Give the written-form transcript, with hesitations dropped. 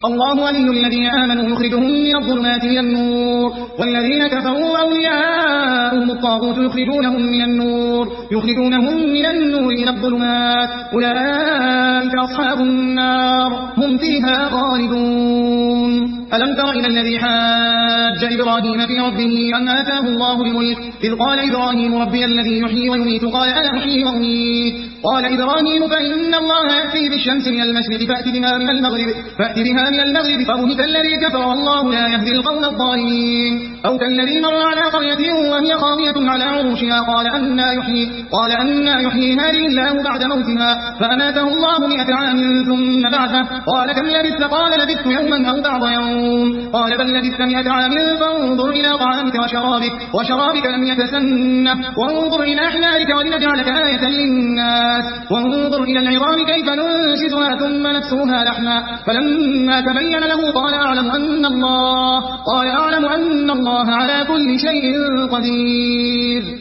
الله ولي الذين آمنوا يخرجهم من الظلمات إلى النور والذين كفروا أولياءهم الطاغوت يخرجونهم من النور إلى الظلمات أولئك أصحاب النار هم فيها خالدون. ألم تر إلى الذي حاج إبراهيم في ربه أن آتاه الله الملك إذ قال إبراهيم ربي الذي يحيي ويميت قال أنا أحيي وأميت قال إبراهيم فإن الله يأتي بالشمس من المشرق فأت بها من المغرب فبهت الذي كفر والله لا يهدي القوم الظالمين. أو كالذي مر على قرية وهي خاوية على عروشها قال أنى يحيي هذه الله بعد موتها فأماته الله 100 عام ثم بعثه قال كم لبثت قال لبثت يوما أو بعض يوم قال بل لبثت 100 عام فانظر إلى طعامك وشرابك لم يتسنه وانظر إلى حمارك ولنجعلك آية للناس وانظر إلى العظام كيف ننشزها ثم نكسوها لحما فلما تبين له قال أعلم أن الله على كل شيء قدير.